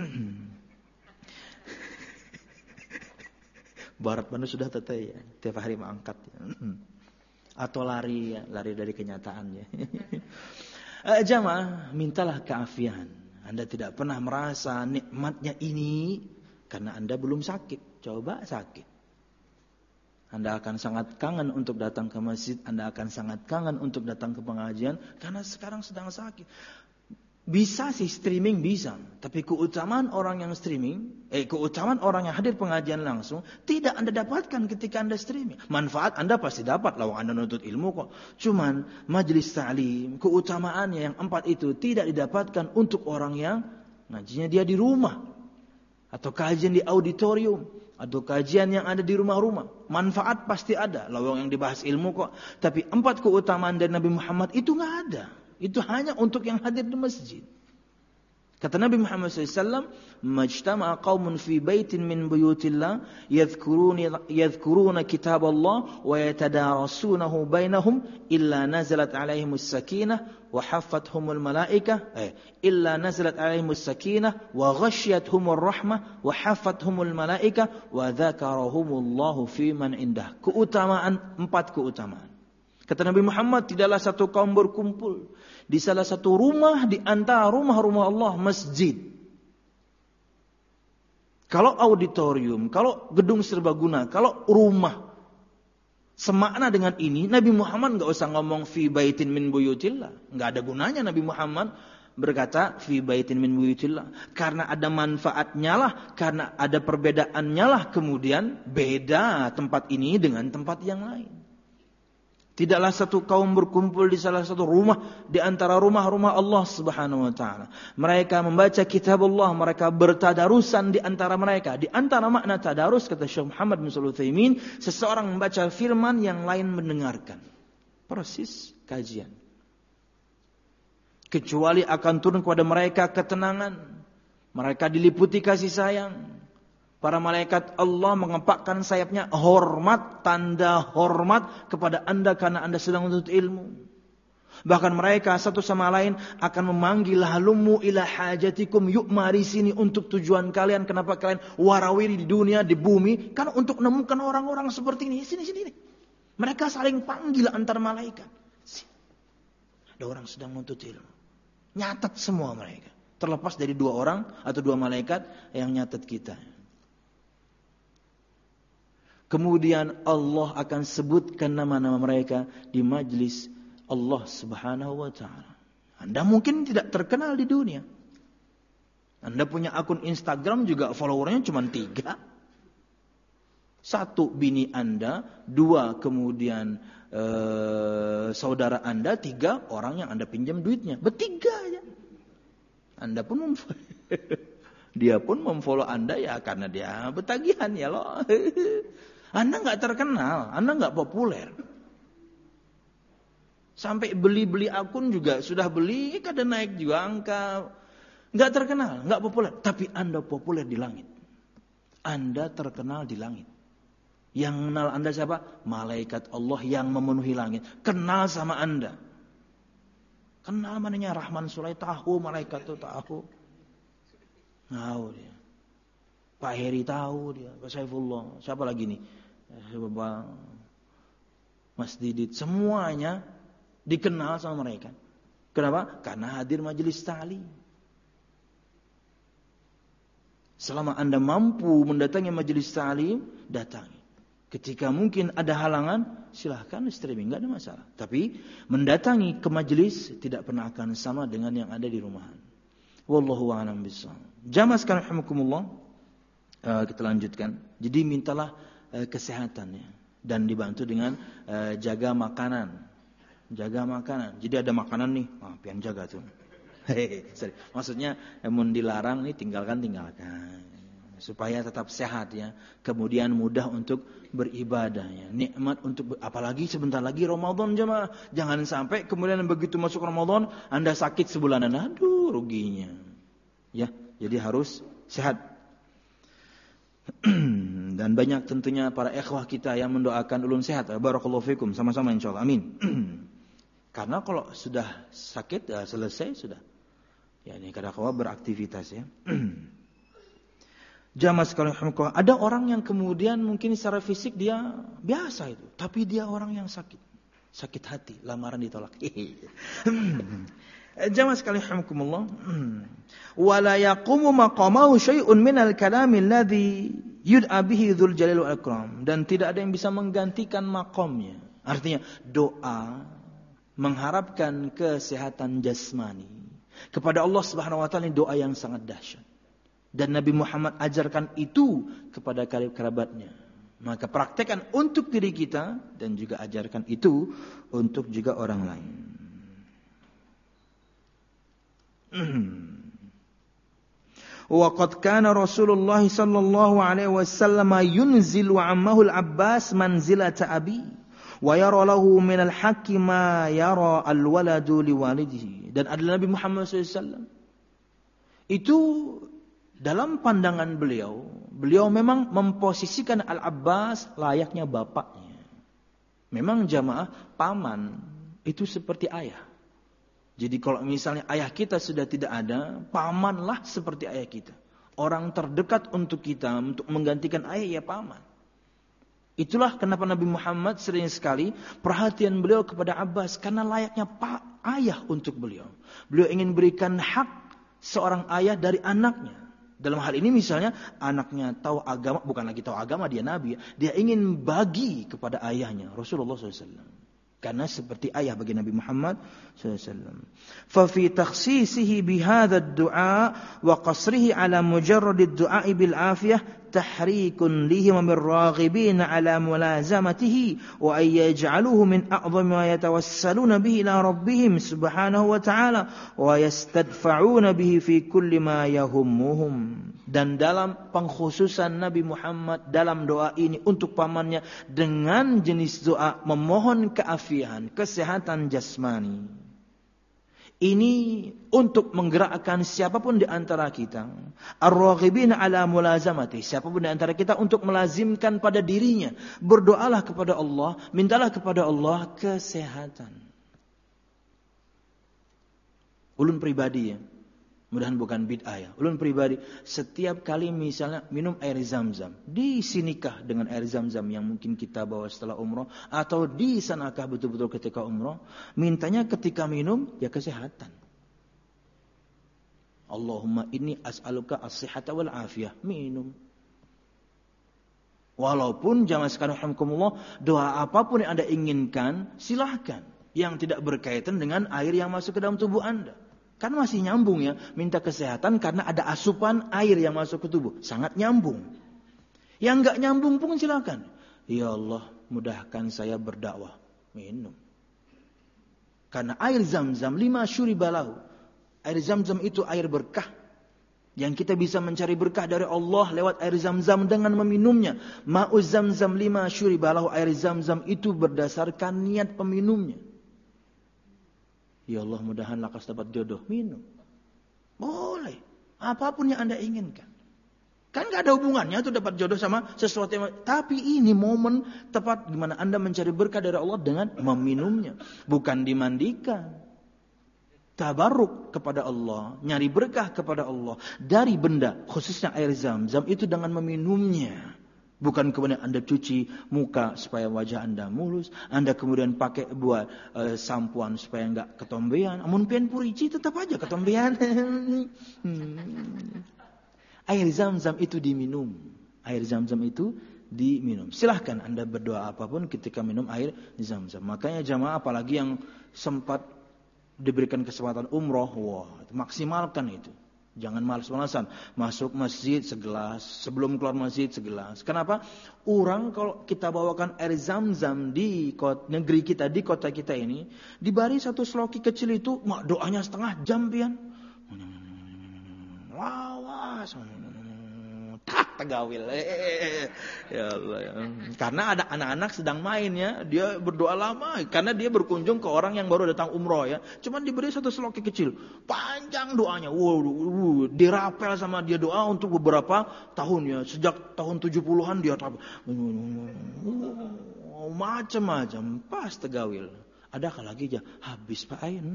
Barat mana sudah teteh ya, tiap hari mengangkat ya. Atau lari ya, lari dari kenyataan ya. Jamaah, mintalah keafian. Anda tidak pernah merasa nikmatnya ini karena Anda belum sakit. Coba sakit. Anda akan sangat kangen untuk datang ke masjid. Anda akan sangat kangen untuk datang ke pengajian karena sekarang sedang sakit. Bisa sih streaming bisa, tapi keutamaan orang yang streaming, keutamaan orang yang hadir pengajian langsung tidak Anda dapatkan ketika Anda streaming. Manfaat Anda pasti dapat lawang Anda nuntut ilmu kok. Cuman majelis ta'lim, keutamaannya yang 4 itu tidak didapatkan untuk orang yang ngajinya dia di rumah atau kajian di auditorium atau kajian yang ada di rumah-rumah. Manfaat pasti ada, lawang yang dibahas ilmu kok. Tapi 4 keutamaan dari Nabi Muhammad itu enggak ada. Itu hanya untuk yang hadir di masjid. Kata Nabi Muhammad SAW, "Majtama'a qaumun fi baitin min buyutillah yadhkuruna kitab Allah wa yatadarasunahu bainahum illa nazalat alaihimus sakinah wa haffathumul malaikah illa nazalat alaihimus sakinah wa ghasyiyatuhumur rahmah wa haffathumul malaikah wa dzakarahumullahu fi man indah." Keutamaan, 4 keutamaan. Kata Nabi Muhammad, tidaklah satu kaum berkumpul di salah satu rumah di antara rumah-rumah Allah, masjid. Kalau auditorium, kalau gedung serbaguna, kalau rumah, semakna dengan ini, Nabi Muhammad enggak usah ngomong fi baitin min buyutillah. Enggak ada gunanya Nabi Muhammad berkata fi baitin min buyutillah. Karena ada manfaatnya lah, karena ada perbedaannya lah, kemudian beda tempat ini dengan tempat yang lain. Tidaklah satu kaum berkumpul di salah satu rumah di antara rumah-rumah Allah Subhanahu wa taala. Mereka membaca kitab Allah, mereka bertadarusan di antara mereka. Di antara makna tadarus, kata Syekh Muhammad bin Shalih Al-Utsaimin, seseorang membaca firman yang lain mendengarkan. Persis kajian. Kecuali akan turun kepada mereka ketenangan. Mereka diliputi kasih sayang. Para malaikat Allah mengepakkan sayapnya, hormat, tanda hormat kepada Anda karena Anda sedang menuntut ilmu. Bahkan mereka satu sama lain akan memanggil, halumu ila hajatikum, yuk mari sini untuk tujuan kalian. Kenapa kalian warawiri di dunia, di bumi? Karena untuk menemukan orang-orang seperti ini. Sini. Mereka saling panggil antar malaikat. Ada orang sedang menuntut ilmu. Nyatat semua mereka. Terlepas dari 2 orang atau 2 malaikat yang nyatat kita. Kemudian Allah akan sebutkan nama-nama mereka di majlis Allah Subhanahu wa taala. Anda mungkin tidak terkenal di dunia. Anda punya akun Instagram juga followernya cuma 3. 1 bini Anda, 2 kemudian saudara Anda, 3 orang yang Anda pinjam duitnya. Bertiga aja. Anda pun dia pun memfollow Anda ya karena dia betagihan ya loh. Anda nggak terkenal, Anda nggak populer. Sampai beli akun juga sudah beli, kadang naik juga angka. Nggak terkenal, nggak populer. Tapi Anda populer di langit. Anda terkenal di langit. Yang kenal Anda siapa? Malaikat Allah yang memenuhi langit. Kenal sama Anda. Kenal mananya Rahman Sulai tahu, malaikat itu tahu. Tahu dia. Pak Heri tahu dia, Pak Saifullah, siapa lagi nih? Bapak Mas Didit, semuanya dikenal sama mereka. Kenapa? Karena hadir majelis ta'lim. Selama Anda mampu mendatangi majelis ta'lim, datangi. Ketika mungkin ada halangan, silahkan streaming, nggak ada masalah. Tapi mendatangi ke majelis tidak pernah akan sama dengan yang ada di rumahan. Wallahu a'lam bishawab. Jamaah sekalian rahimakumullah, kita lanjutkan. Jadi mintalah kesehatan ya, dan dibantu dengan jaga makanan. Jaga makanan. Jadi ada makanan nih, pian jaga tuh. Maksudnya mun dilarang nih tinggalkan. Supaya tetap sehat ya. Kemudian mudah untuk beribadah ya. Nikmat untuk apalagi sebentar lagi Ramadan jemaah. Jangan sampai kemudian begitu masuk Ramadan Anda sakit sebulanan. Aduh ruginya. Ya, jadi harus sehat. Dan banyak tentunya para ikhwah kita yang mendoakan ulun sehat. Barakallahu fikum, sama-sama insyaallah. Amin. Karena kalau sudah sakit ya selesai sudah. Ya ini kadang-kadang beraktivitas ya. Jamaah sekalian rahimakumullah, ada orang yang kemudian mungkin secara fisik dia biasa itu, tapi dia orang yang sakit hati, lamaran ditolak. Jamaah sekalian rahimakumullah, wala yaqumu maqamahu syai'un minal kalami alladhi yud'a bihi dzul jalali wal ikram, dan tidak ada yang bisa menggantikan maqamnya. Artinya doa mengharapkan kesehatan jasmani kepada Allah Subhanahu wa taala, doa yang sangat dahsyat. Dan Nabi Muhammad ajarkan itu kepada kerabatnya. Maka praktekkan untuk diri kita dan juga ajarkan itu untuk juga orang lain. Wa qad kana Rasulullah sallallahu alaihi wasallam yunzilu ammahu al-Abbas manzilata abi wa yara lahu min al-haqqi ma yara al-waladu liwalidihi. Dan adalah Nabi Muhammad sallallahu alaihi wasallam itu dalam pandangan beliau memang memposisikan Al-Abbas layaknya bapaknya. Memang jamaah paman itu seperti ayah. Jadi kalau misalnya ayah kita sudah tidak ada, pamanlah seperti ayah kita. Orang terdekat untuk kita, untuk menggantikan ayah ya paman. Itulah kenapa Nabi Muhammad sering sekali perhatian beliau kepada Abbas, karena layaknya ayah untuk beliau. Beliau ingin berikan hak seorang ayah dari anaknya. Dalam hal ini misalnya anaknya tahu agama, bukan lagi tahu agama, dia nabi, dia ingin bagi kepada ayahnya Rasulullah SAW. Karena seperti ayah bagi Nabi Muhammad SAW. Fafi takhsisihi bihadha ad-du'a wa qasrihi ala mujarrad ad-du'a bil afiyah tahrikun lihim mir-raghibin ala mulazamatihi wa ay yaj'aluhu min a'dhami ma yatawassaluna bihi ila rabbihim subhanahu wa ta'ala wa yastadfa'una bihi fi kulli ma yahummuhum. Dan dalam pengkhususan Nabi Muhammad dalam doa ini untuk pamannya dengan jenis doa memohon keafian, kesehatan jasmani. Ini untuk menggerakkan siapapun di antara kita, ar-raghibin ala mulazamati, siapapun di antara kita untuk melazimkan pada dirinya, berdoalah kepada Allah, mintalah kepada Allah kesehatan. Ulun pribadi ya, mudahan bukan bid'ah ya. Ulun pribadi setiap kali misalnya minum air zam-zam, di sinikah dengan air zam-zam yang mungkin kita bawa setelah umroh, atau di sanakah betul-betul ketika umroh, mintanya ketika minum ya kesehatan. Allahumma inni as'aluka as-sihhata wal afiyah, minum. Walaupun jamaah sekalian rahimakumullah, doa apapun yang Anda inginkan silahkan, yang tidak berkaitan dengan air yang masuk ke dalam tubuh Anda. Kan masih nyambung ya, minta kesehatan karena ada asupan air yang masuk ke tubuh. Sangat nyambung. Yang enggak nyambung pun silakan. Ya Allah, mudahkan saya berdakwah. Minum. Karena air zam-zam 5 syuribalahu. Air Zam-Zam itu air berkah. Yang kita bisa mencari berkah dari Allah lewat air Zam-Zam dengan meminumnya. Ma'u Zam-Zam lima syuribalahu, air Zam-Zam itu berdasarkan niat peminumnya. Ya Allah, mudahan lakas dapat jodoh, minum. Boleh. Apapun yang Anda inginkan. Kan gak ada hubungannya tuh dapat jodoh sama sesuatu yang... Tapi ini momen tepat gimana Anda mencari berkah dari Allah dengan meminumnya. Bukan dimandikan. Tabarruk kepada Allah, nyari berkah kepada Allah dari benda, khususnya air Zam-Zam itu dengan meminumnya. Bukan kemudian Anda cuci muka supaya wajah Anda mulus, Anda kemudian pakai buat sampuan supaya enggak ketombean. Amun pian purici tetap aja ketombean. Air Zam-Zam itu diminum. Air Zam-Zam itu diminum. Silahkan Anda berdoa apapun ketika minum air Zam-Zam. Makanya jamaah apalagi yang sempat diberikan kesempatan umroh, wah, maksimalkan itu. Jangan malas-malasan. Masuk masjid segelas, sebelum keluar masjid segelas. Kenapa? Orang kalau kita bawakan air Zam-Zam di negeri kita, di kota kita ini, dibari satu seloki kecil itu, doanya setengah jam pian. Lawas. Tak tegawil. Ya Allah ya. Karena ada anak-anak sedang main ya, dia berdoa lama karena dia berkunjung ke orang yang baru datang umroh ya. Cuman diberi satu seloki kecil, panjang doanya. Dirapel sama dia doa untuk beberapa tahun ya. Sejak tahun 70-an dia macam-macam, pas tegawil. Adakah lagi aja habis Pak Ain?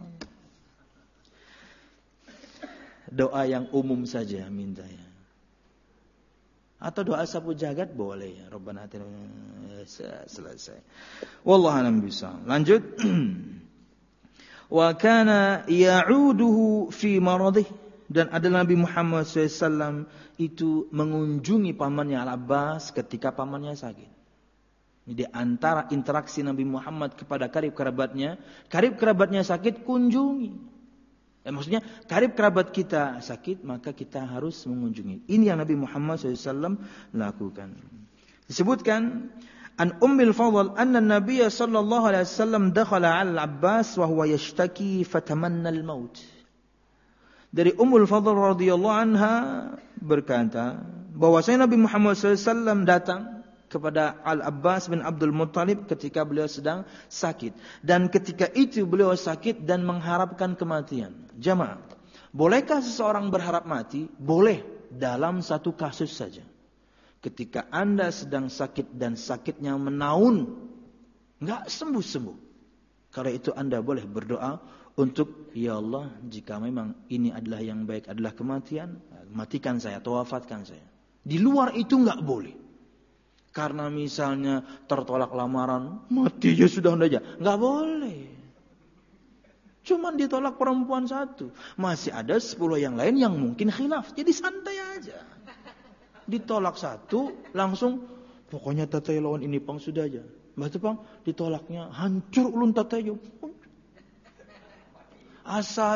Doa yang umum saja minta ya. Atau doa sapu jagat boleh ya. Rabbana atina selesai. Wallahu a'lam bishawab. Lanjut. Wa kana ya'uduhu fi maradih, dan adalah Nabi Muhammad SAW itu mengunjungi pamannya Al-Abbas ketika pamannya sakit. Jadi antara interaksi Nabi Muhammad kepada karib kerabatnya sakit, kunjungi. Maksudnya karib kerabat kita sakit, maka kita harus mengunjungi. Ini yang Nabi Muhammad SAW lakukan. Disebutkan an Ummil Fadl anna Nabiy sallallahu alaihi wasallam dakhala al-Abbas wa huwa yashtaki fatamanna al-maut. Dari Ummul Fadl radhiyallahu anha berkata bahwasanya Nabi Muhammad SAW datang kepada Al-Abbas bin Abdul Muttalib ketika beliau sedang sakit. Dan ketika itu beliau sakit dan mengharapkan kematian. Jamaah, bolehkah seseorang berharap mati? Boleh, dalam satu kasus saja. Ketika Anda sedang sakit dan sakitnya menaun, enggak sembuh-sembuh. Kalau itu Anda boleh berdoa untuk, ya Allah, jika memang ini adalah yang baik, adalah kematian, matikan saya atau wafatkan saya. Di luar itu enggak boleh. Karena misalnya tertolak lamaran, mati aja sudah aja. Enggak boleh. Cuman ditolak perempuan satu. Masih ada 10 yang lain yang mungkin khilaf. Jadi santai aja. Ditolak satu, langsung pokoknya tatay lawan ini pang sudah aja. Betul pang, ditolaknya hancur ulun tatay. Asa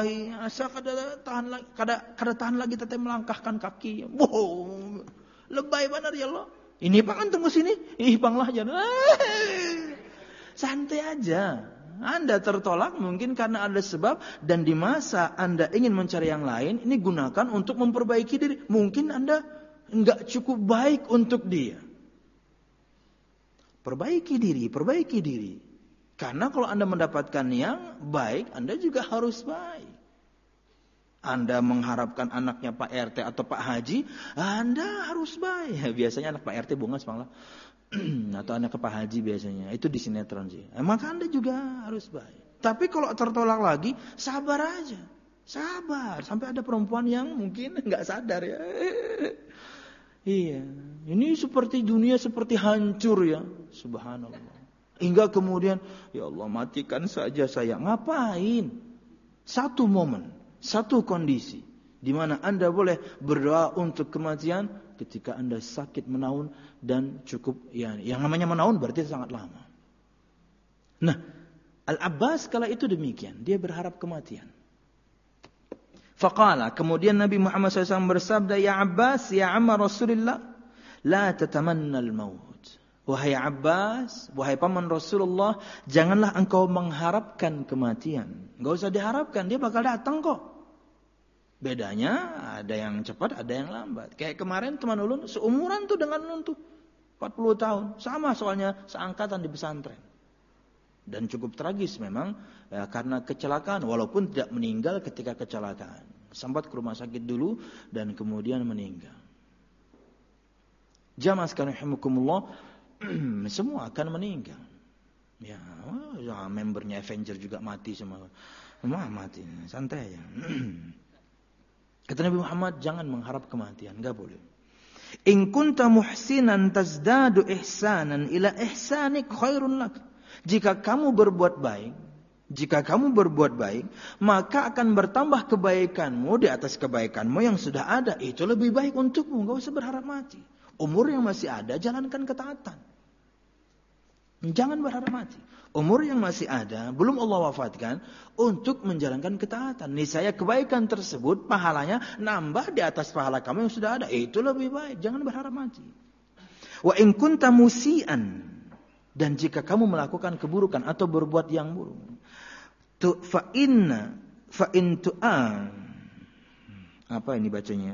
kada tahan lagi tatay melangkahkan kaki. Wow, lebay benar ya Allah. Ini pang tunggu sini, panglah jangan. Santai aja. Anda tertolak mungkin karena ada sebab, dan di masa Anda ingin mencari yang lain, ini gunakan untuk memperbaiki diri. Mungkin Anda enggak cukup baik untuk dia. Perbaiki diri. Karena kalau Anda mendapatkan yang baik, Anda juga harus baik. Anda mengharapkan anaknya Pak RT atau Pak Haji, Anda harus baik. Biasanya anak Pak RT bunga semanglah. Atau anak Pak Haji biasanya. Itu di sinetron sih. Maka Anda juga harus baik. Tapi kalau tertolak lagi, sabar aja. Sabar. Sampai ada perempuan yang mungkin enggak sadar ya. Iya. Ini seperti dunia seperti hancur ya. Subhanallah. Hingga kemudian, ya Allah matikan saja saya. Ngapain? Satu momen. Satu kondisi di mana Anda boleh berdoa untuk kematian ketika Anda sakit menaun dan cukup ya, yang namanya menaun berarti sangat lama. Nah, Al-Abbas kala itu demikian, dia berharap kematian. Faqala, kemudian Nabi Muhammad SAW bersabda, ya Abbas, ya amma Rasulullah, la tatamanna al-maut. Wahai Abbas, wahai paman Rasulullah, janganlah engkau mengharapkan kematian. Enggak usah diharapkan, dia bakal datang kok. Bedanya ada yang cepat, ada yang lambat. Kayak kemarin teman ulun seumuran tuh dengan ulun tuh 40 tahun. Sama soalnya seangkatan di pesantren. Dan cukup tragis memang ya, karena kecelakaan. Walaupun tidak meninggal ketika kecelakaan. Sempat ke rumah sakit dulu dan kemudian meninggal. Jamaah sekalian rahimakumullah, semua akan meninggal. Ya, membernya Avenger juga mati semua. Semua mati, santai ya. Kata Nabi Muhammad, jangan mengharap kematian, enggak boleh. In kunta muhsinan tazdadu ihsanan ila ihsanik khairun lak. Jika kamu berbuat baik, maka akan bertambah kebaikanmu di atas kebaikanmu yang sudah ada. Itu lebih baik untukmu, enggak usah berharap mati. Umur yang masih ada, jalankan ketaatan. Jangan berharap mati. Umur yang masih ada, belum Allah wafatkan, untuk menjalankan ketaatan. Niscaya kebaikan tersebut, pahalanya nambah di atas pahala kamu yang sudah ada. Itu lebih baik. Jangan berharap mati. Wa in kunta musian. Dan jika kamu melakukan keburukan atau berbuat yang buruk. Fa in tu'a. Apa ini bacanya?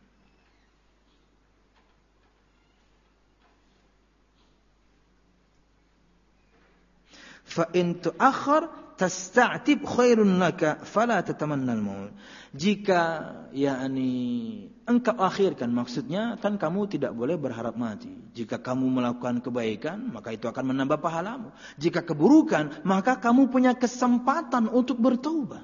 Fa in tu'akhir tasta'tib khairun laka fala tatamanna al-maut. Jika engkau akhirkan, maksudnya kan kamu tidak boleh berharap mati. Jika kamu melakukan kebaikan, maka itu akan menambah pahalamu. Jika keburukan, maka kamu punya kesempatan untuk bertaubat.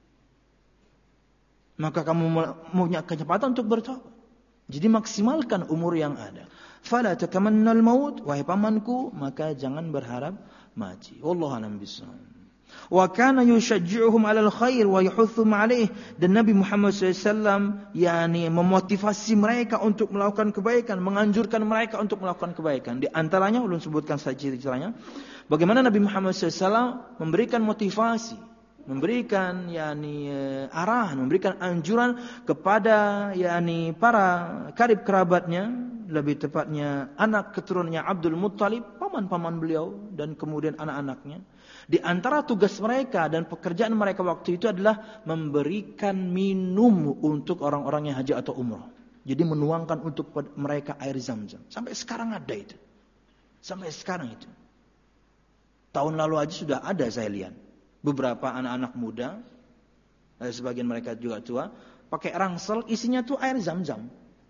Maka kamu punya kesempatan untuk bertaubat. Jadi maksimalkan umur yang ada. Fala tatamanna al-maut, wahai pamanku, maka jangan berharap mati. Wallahu a'lam bishawab. Wa kana yushajji'uhum 'alal khair wa yuhuthuhum 'alaihi. Dan Nabi Muhammad SAW memotivasi mereka untuk melakukan kebaikan, menganjurkan mereka untuk melakukan kebaikan. Di antaranya ulun sebutkan saja ciri-cirinya. Bagaimana Nabi Muhammad SAW memberikan motivasi, memberikan arahan, memberikan anjuran kepada para karib kerabatnya, lebih tepatnya anak keturunannya Abdul Muttalib, paman-paman beliau dan kemudian anak-anaknya. Di antara tugas mereka dan pekerjaan mereka waktu itu adalah memberikan minum untuk orang-orang yang haji atau umrah. Jadi menuangkan untuk mereka air Zam-Zam. Sampai sekarang ada itu. Sampai sekarang itu. Tahun lalu aja sudah ada saya lihat. Beberapa anak-anak muda, sebagian mereka juga tua, pakai rangsel, isinya tuh air Zam-Zam.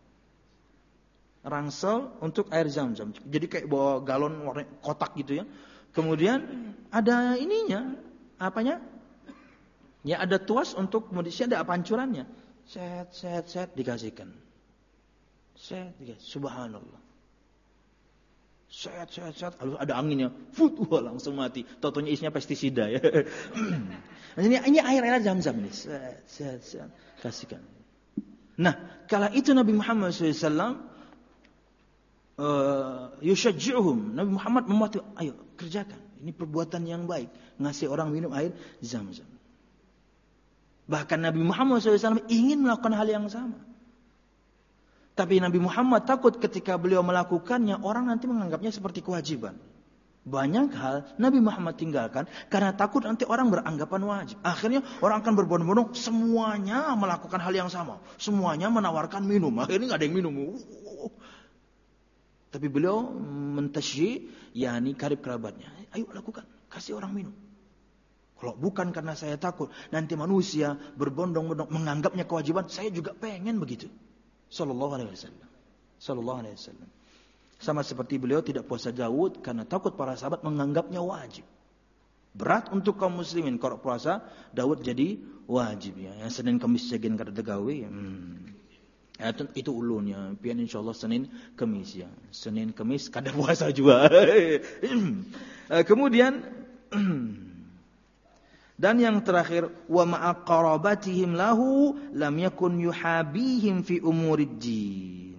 Rangsel untuk air Zam-Zam. Jadi kayak bawa galon warna kotak gitu ya. Kemudian ada ininya, apanya? Ya ada tuas untuk kemudian ada pancurannya. Set dikasihkan. Subhanallah. Set. Lalu ada anginnya. Langsung mati. Totonya isinya pestisida ya. Ini air Zam-Zam nih. Set. Kasihkan. Nah, kala itu Nabi Muhammad SAW yushajji'uhum. Nabi Muhammad memotivasi, ayo kerjakan. Ini perbuatan yang baik. Ngasih orang minum air Zam-Zam. Bahkan Nabi Muhammad SAW ingin melakukan hal yang sama. Tapi Nabi Muhammad takut ketika beliau melakukannya, orang nanti menganggapnya seperti kewajiban. Banyak hal Nabi Muhammad tinggalkan karena takut nanti orang beranggapan wajib. Akhirnya orang akan berbondong-bondong semuanya melakukan hal yang sama. Semuanya menawarkan minum. Akhirnya nggak ada yang minum. Tapi beliau mentasyi, karib kerabatnya. Ayo lakukan, kasih orang minum. Kalau bukan karena saya takut, nanti manusia berbondong-bondong menganggapnya kewajiban, saya juga pengen begitu. Sallallahu alaihi wasallam. Sama seperti beliau tidak puasa Daud karena takut para sahabat menganggapnya wajib. Berat untuk kaum muslimin kalau puasa Daud jadi wajib ya. Yang Senin Kamis jagin kada gawe. Itu ulunnya. Pian insyaallah Senin Kamis ya. Senin Kamis kada puasa juga. Kemudian dan yang terakhir wa ma'aqarabatihim lahu lam yakun yuhabihim fi umurid-din.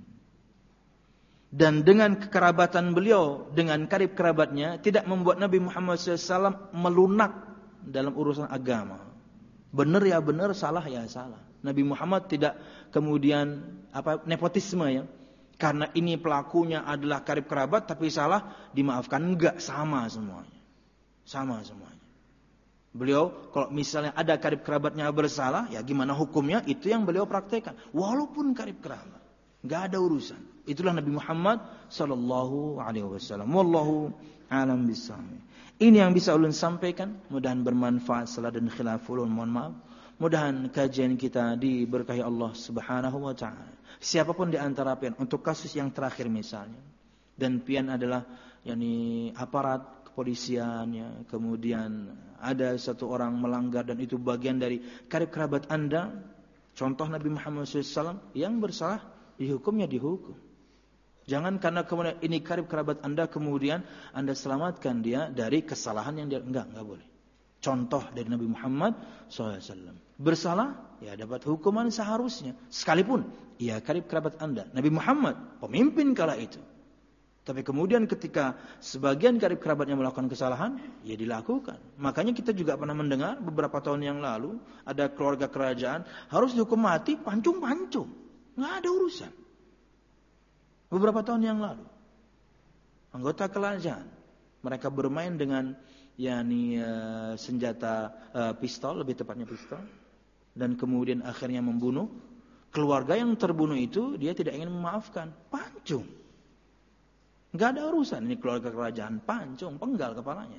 Dan dengan kekerabatan beliau dengan karib kerabatnya tidak membuat Nabi Muhammad SAW melunak dalam urusan agama. Benar ya benar, salah ya salah. Nabi Muhammad tidak kemudian nepotisme ya. Karena ini pelakunya adalah karib kerabat tapi salah dimaafkan, enggak, sama semuanya. Sama semuanya. Beliau kalau misalnya ada karib kerabatnya bersalah, ya gimana hukumnya? Itu yang beliau praktekkan. Walaupun karib kerabat, nggak ada urusan. Itulah Nabi Muhammad sallallahu alaihi wasallam. Wallahu a'lam bishawab. Ini yang bisa ulun sampaikan. Mudahan bermanfaat. Salah dan khilaf ulun mohon maaf. Mudahan kajian kita diberkahi Allah Subhanahu wa taala. Siapapun di antara pian untuk kasus yang terakhir misalnya, dan pian adalah yakni aparat kepolisian, ya, kemudian ada satu orang melanggar dan itu bagian dari karib kerabat Anda, contoh Nabi Muhammad SAW, yang bersalah dihukumnya dihukum. Jangan karena kemudian ini karib kerabat Anda kemudian Anda selamatkan dia dari kesalahan yang dia enggak boleh. Contoh dari Nabi Muhammad SAW. Bersalah, ya dapat hukuman seharusnya. Sekalipun, ia karib kerabat Anda. Nabi Muhammad, pemimpin kala itu. Tapi kemudian ketika sebagian karib kerabatnya melakukan kesalahan, ya dilakukan. Makanya kita juga pernah mendengar beberapa tahun yang lalu, ada keluarga kerajaan, harus dihukum mati, pancung-pancung. Nggak ada urusan. Beberapa tahun yang lalu. Anggota kerajaan. Mereka bermain dengan senjata pistol, lebih tepatnya pistol. Dan kemudian akhirnya membunuh. Keluarga yang terbunuh itu, dia tidak ingin memaafkan. Pancung. Nggak ada urusan. Ini keluarga kerajaan. Pancung, penggal kepalanya.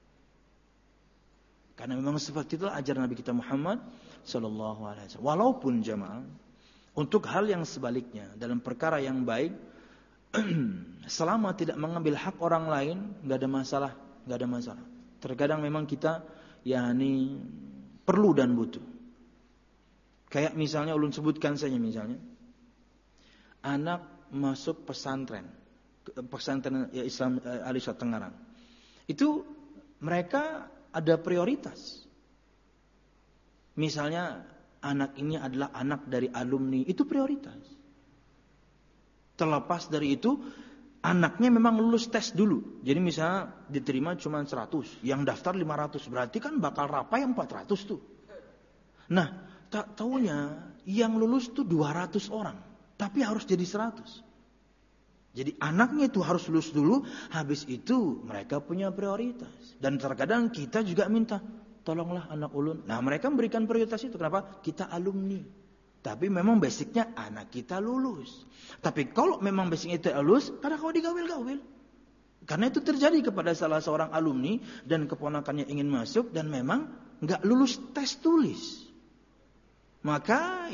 Karena memang seperti itulah ajaran Nabi kita Muhammad sallallahu alaihi wasallam. Walaupun jamaah, untuk hal yang sebaliknya, dalam perkara yang baik, selama tidak mengambil hak orang lain, nggak ada masalah. Terkadang memang kita perlu dan butuh. Kayak misalnya ulun sebutkan saja misalnya, anak masuk pesantren ya Islam Alisha Tengaran. Itu mereka ada prioritas. Misalnya anak ini adalah anak dari alumni, itu prioritas. Terlepas dari itu, anaknya memang lulus tes dulu. Jadi misalnya diterima cuma 100, yang daftar 500, berarti kan bakal rapai yang 400 tuh. Nah, tak taunya yang lulus tuh 200 orang, tapi harus jadi 100. Jadi anaknya itu harus lulus dulu, habis itu mereka punya prioritas. Dan terkadang kita juga minta, tolonglah anak ulun. Nah mereka memberikan prioritas itu, kenapa? Kita alumni. Tapi memang basicnya anak kita lulus. Tapi kalau memang basicnya itu lulus, karena kau digawil-gawil. Karena itu terjadi kepada salah seorang alumni dan keponakannya ingin masuk dan memang nggak lulus tes tulis. Maka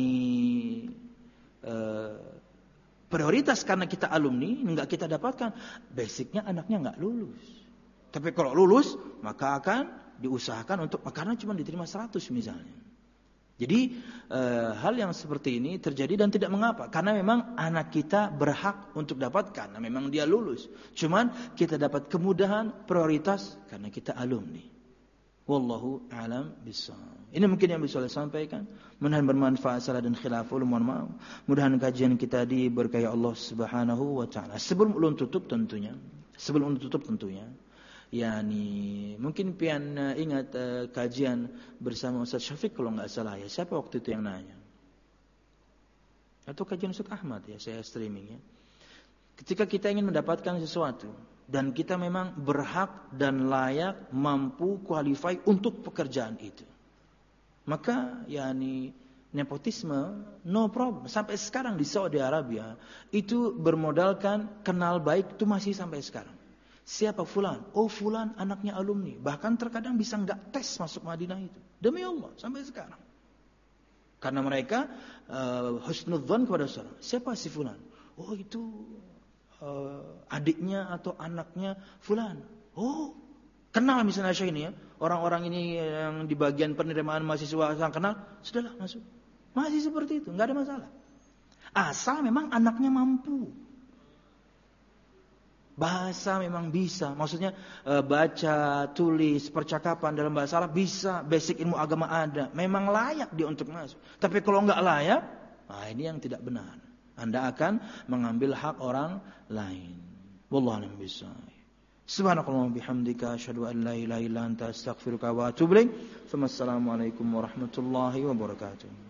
prioritas karena kita alumni nggak kita dapatkan, basicnya anaknya nggak lulus. Tapi kalau lulus maka akan diusahakan untuk, karena cuma diterima 100 misalnya. Jadi hal yang seperti ini terjadi dan tidak mengapa, karena memang anak kita berhak untuk dapat karena memang dia lulus. Cuman kita dapat kemudahan prioritas karena kita alumni. Wallahu a'lam bishawab. Ini mungkin yang bisa saya sampaikan. Mudah-mudahan bermanfaat. Salah dan khilaf mohon maaf. Mudah-mudahan kajian kita diberkahi Allah Subhanahu wa taala. Sebelum ulun tutup tentunya, mungkin pian ingat kajian bersama Ustaz Syafiq kalau enggak salah ya. Siapa waktu itu yang nanya? Atau kajian Ustaz Ahmad ya, saya streaming ya. Ketika kita ingin mendapatkan sesuatu dan kita memang berhak dan layak, mampu, qualify untuk pekerjaan itu, maka nepotisme no problem. Sampai sekarang di Saudi Arabia itu bermodalkan kenal baik itu masih sampai sekarang. Siapa fulan? Oh fulan anaknya alumni. Bahkan terkadang bisa enggak tes masuk Madinah itu. Demi Allah sampai sekarang. Karena mereka husnudzan kepada seorang. Siapa si fulan? Oh itu adiknya atau anaknya fulan. Oh, kenal misalnya Syekh ini ya. Orang-orang ini yang di bagian penerimaan mahasiswa yang kenal, sudahlah masuk. Masih seperti itu, enggak ada masalah. Asal memang anaknya mampu. Bahasa memang bisa, maksudnya baca, tulis, percakapan dalam bahasa Arab bisa, basic ilmu agama ada, memang layak dia untuk masuk. Tapi kalau enggak layak, ini yang tidak benar. Anda akan mengambil hak orang lain. Wallahu a'lam bishawab. Subhanakallahumma bihamdika asyhadu an la ilaha illa anta astaghfiruka wa atubu ilaik. Wassalamualaikum warahmatullahi wabarakatuh.